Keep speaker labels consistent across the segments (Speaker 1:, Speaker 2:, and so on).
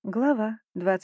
Speaker 1: Глава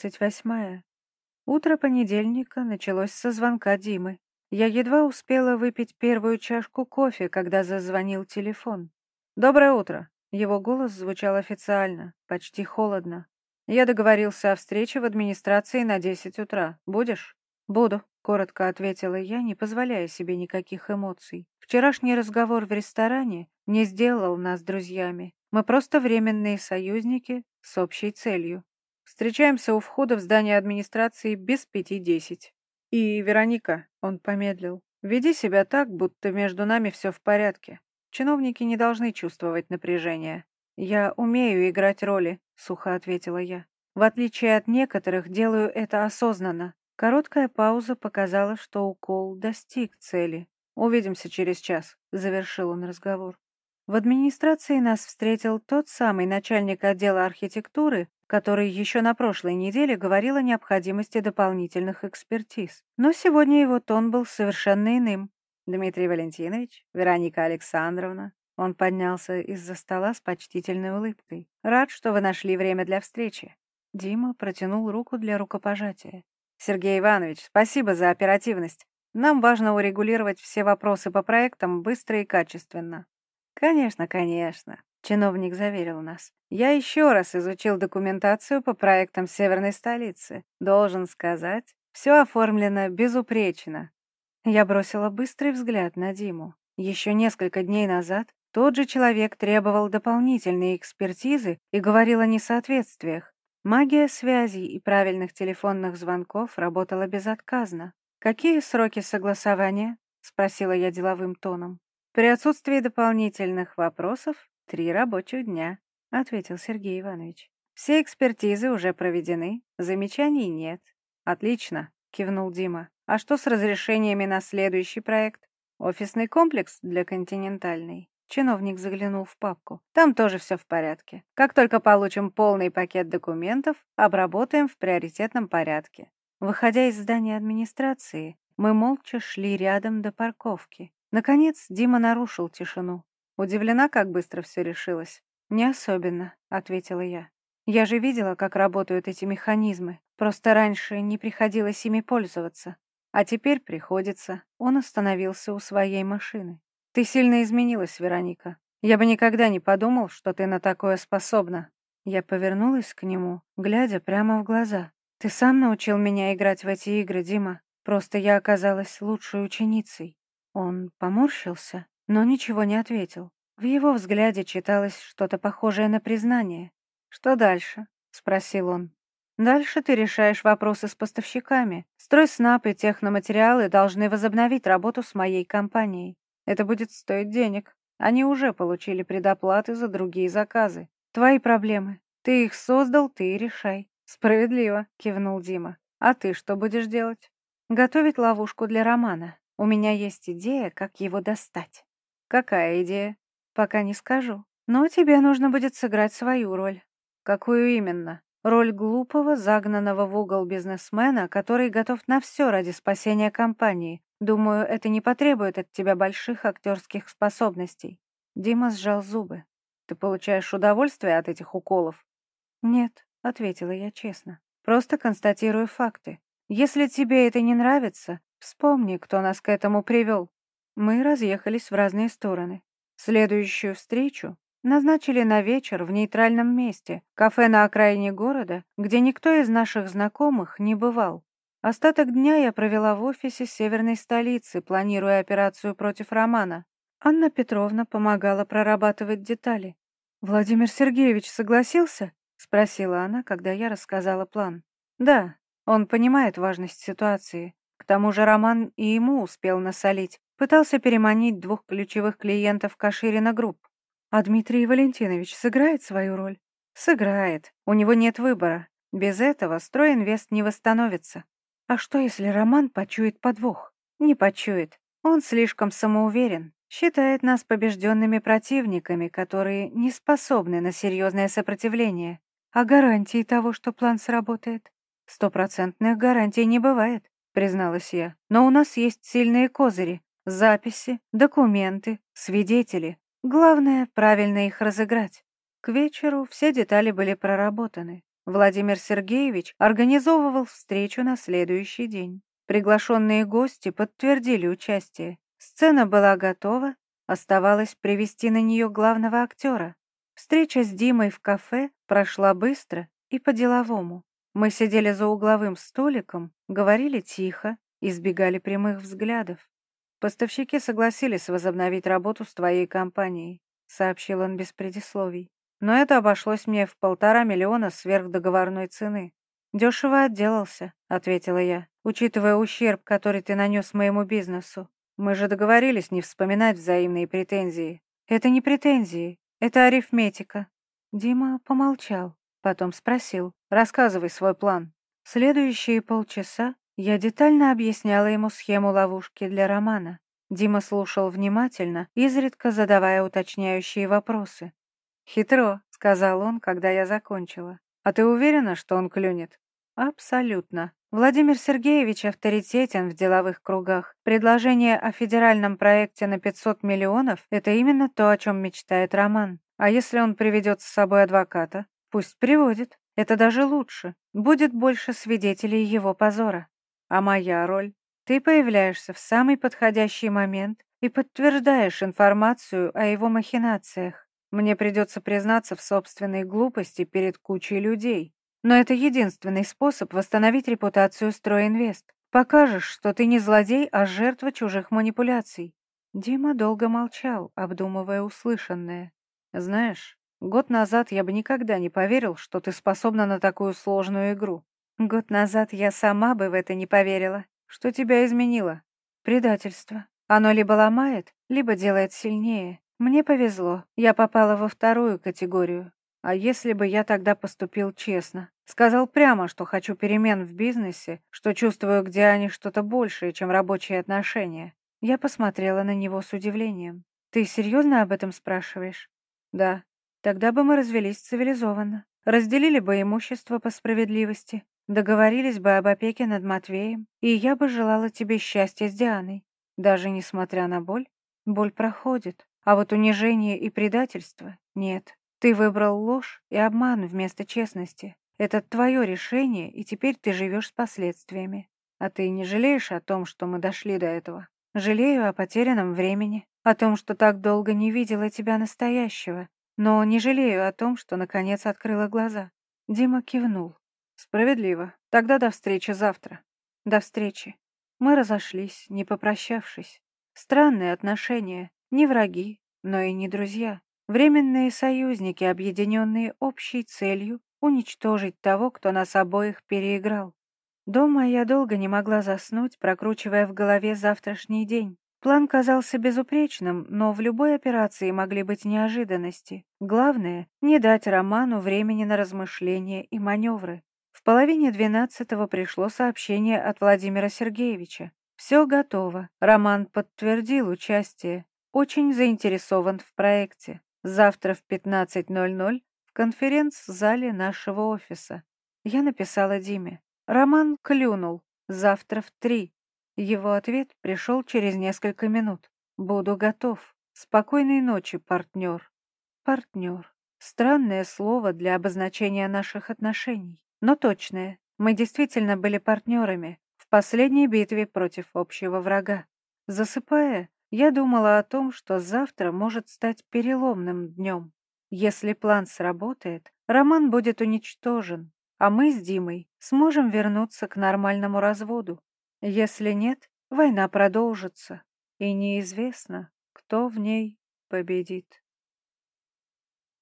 Speaker 1: 28. Утро понедельника началось со звонка Димы. Я едва успела выпить первую чашку кофе, когда зазвонил телефон. «Доброе утро!» Его голос звучал официально, почти холодно. «Я договорился о встрече в администрации на 10 утра. Будешь?» «Буду», — коротко ответила я, не позволяя себе никаких эмоций. Вчерашний разговор в ресторане не сделал нас друзьями. Мы просто временные союзники с общей целью. Встречаемся у входа в здание администрации без 5:10. И, Вероника, он помедлил, веди себя так, будто между нами все в порядке. Чиновники не должны чувствовать напряжение. Я умею играть роли, сухо ответила я. В отличие от некоторых, делаю это осознанно. Короткая пауза показала, что укол достиг цели. «Увидимся через час», — завершил он разговор. В администрации нас встретил тот самый начальник отдела архитектуры, который еще на прошлой неделе говорил о необходимости дополнительных экспертиз. Но сегодня его тон был совершенно иным. «Дмитрий Валентинович, Вероника Александровна». Он поднялся из-за стола с почтительной улыбкой. «Рад, что вы нашли время для встречи». Дима протянул руку для рукопожатия. «Сергей Иванович, спасибо за оперативность. Нам важно урегулировать все вопросы по проектам быстро и качественно». «Конечно, конечно», — чиновник заверил нас. «Я еще раз изучил документацию по проектам северной столицы. Должен сказать, все оформлено безупречно». Я бросила быстрый взгляд на Диму. Еще несколько дней назад тот же человек требовал дополнительной экспертизы и говорил о несоответствиях. Магия связей и правильных телефонных звонков работала безотказно. «Какие сроки согласования?» — спросила я деловым тоном. «При отсутствии дополнительных вопросов 3 рабочих дня», — ответил Сергей Иванович. «Все экспертизы уже проведены, замечаний нет». «Отлично», — кивнул Дима. «А что с разрешениями на следующий проект? Офисный комплекс для континентальной?» Чиновник заглянул в папку. «Там тоже все в порядке. Как только получим полный пакет документов, обработаем в приоритетном порядке». Выходя из здания администрации, мы молча шли рядом до парковки. Наконец Дима нарушил тишину. «Удивлена, как быстро все решилось?» «Не особенно», — ответила я. «Я же видела, как работают эти механизмы. Просто раньше не приходилось ими пользоваться. А теперь приходится». Он остановился у своей машины. «Ты сильно изменилась, Вероника. Я бы никогда не подумал, что ты на такое способна». Я повернулась к нему, глядя прямо в глаза. «Ты сам научил меня играть в эти игры, Дима. Просто я оказалась лучшей ученицей». Он поморщился, но ничего не ответил. В его взгляде читалось что-то похожее на признание. «Что дальше?» — спросил он. «Дальше ты решаешь вопросы с поставщиками. Стройснаб и техноматериалы должны возобновить работу с моей компанией. Это будет стоить денег. Они уже получили предоплаты за другие заказы. Твои проблемы. Ты их создал, ты и решай». «Справедливо», — кивнул Дима. «А ты что будешь делать?» «Готовить ловушку для Романа. У меня есть идея, как его достать». «Какая идея?» «Пока не скажу. Но тебе нужно будет сыграть свою роль». «Какую именно?» «Роль глупого, загнанного в угол бизнесмена, который готов на все ради спасения компании. Думаю, это не потребует от тебя больших актерских способностей». Дима сжал зубы. «Ты получаешь удовольствие от этих уколов?» «Нет», — ответила я честно. «Просто констатирую факты. Если тебе это не нравится, вспомни, кто нас к этому привел». Мы разъехались в разные стороны. Следующую встречу назначили на вечер в нейтральном месте, кафе на окраине города, где никто из наших знакомых не бывал. Остаток дня я провела в офисе северной столицы, планируя операцию против Романа. Анна Петровна помогала прорабатывать детали. «Владимир Сергеевич согласился?» — спросила она, когда я рассказала план. «Да, он понимает важность ситуации. К тому же Роман и ему успел насолить. Пытался переманить 2 ключевых клиентов Каширина Групп. А Дмитрий Валентинович сыграет свою роль? Сыграет. У него нет выбора. Без этого Стройинвест не восстановится. А что, если Роман почует подвох? Не почует. Он слишком самоуверен. Считает нас побежденными противниками, которые не способны на серьезное сопротивление. А гарантии того, что план сработает? 100% гарантий не бывает, призналась я. Но у нас есть сильные козыри. Записи, документы, свидетели. Главное, правильно их разыграть. К вечеру все детали были проработаны. Владимир Сергеевич организовывал встречу на следующий день. Приглашенные гости подтвердили участие. Сцена была готова, оставалось привести на нее главного актера. Встреча с Димой в кафе прошла быстро и по-деловому. Мы сидели за угловым столиком, говорили тихо, избегали прямых взглядов. «Поставщики согласились возобновить работу с твоей компанией», — сообщил он без предисловий. «Но это обошлось мне в 1,5 миллиона сверх договорной цены». «Дешево отделался», — ответила я, «учитывая ущерб, который ты нанес моему бизнесу. Мы же договорились не вспоминать взаимные претензии». «Это не претензии, это арифметика». Дима помолчал, потом спросил: «Рассказывай свой план». Следующие полчаса я детально объясняла ему схему ловушки для Романа. Дима слушал внимательно, изредка задавая уточняющие вопросы. «Хитро», — сказал он, когда я закончила. «А ты уверена, что он клюнет?» «Абсолютно. Владимир Сергеевич авторитетен в деловых кругах. Предложение о федеральном проекте на 500 миллионов — это именно то, о чем мечтает Роман. А если он приведет с собой адвоката? Пусть приводит. Это даже лучше. Будет больше свидетелей его позора. А моя роль? Ты появляешься в самый подходящий момент и подтверждаешь информацию о его махинациях. Мне придется признаться в собственной глупости перед кучей людей. Но это единственный способ восстановить репутацию «Стройинвест». Покажешь, что ты не злодей, а жертва чужих манипуляций». Дима долго молчал, обдумывая услышанное. «Знаешь, год назад я бы никогда не поверил, что ты способна на такую сложную игру. Год назад я сама бы в это не поверила. Что тебя изменило? Предательство. Оно либо ломает, либо делает сильнее. Мне повезло, я попала во вторую категорию. А если бы я тогда поступил честно? Сказал прямо, что хочу перемен в бизнесе, что чувствую, где они что-то большее, чем рабочие отношения. Я посмотрела на него с удивлением. Ты серьезно об этом спрашиваешь? Да. Тогда бы мы развелись цивилизованно. Разделили бы имущество по справедливости. Договорились бы об опеке над Матвеем, и я бы желала тебе счастья с Дианой. Даже несмотря на боль, боль проходит, а вот унижение и предательство — нет. Ты выбрал ложь и обман вместо честности. Это твое решение, и теперь ты живешь с последствиями. А ты не жалеешь о том, что мы дошли до этого? Жалею о потерянном времени, о том, что так долго не видела тебя настоящего, но не жалею о том, что наконец открыла глаза. Дима кивнул. Справедливо. Тогда до встречи завтра. До встречи. Мы разошлись, не попрощавшись. Странные отношения. Не враги, но и не друзья. Временные союзники, объединенные общей целью уничтожить того, кто нас обоих переиграл. Дома я долго не могла заснуть, прокручивая в голове завтрашний день. План казался безупречным, но в любой операции могли быть неожиданности. Главное — не дать Роману времени на размышления и маневры. В 11:30 пришло сообщение от Владимира Сергеевича. Все готово. Роман подтвердил участие. Очень заинтересован в проекте. Завтра в 15:00 в конференц-зале нашего офиса. Я написала Диме. Роман клюнул. Завтра в 3. Его ответ пришел через несколько минут. Буду готов. Спокойной ночи, партнер. Партнер. Странное слово для обозначения наших отношений, но точное. Мы действительно были партнерами в последней битве против общего врага. Засыпая, я думала о том, что завтра может стать переломным днем. Если план сработает, Роман будет уничтожен, а мы с Димой сможем вернуться к нормальному разводу. Если нет, война продолжится, и неизвестно, кто в ней победит.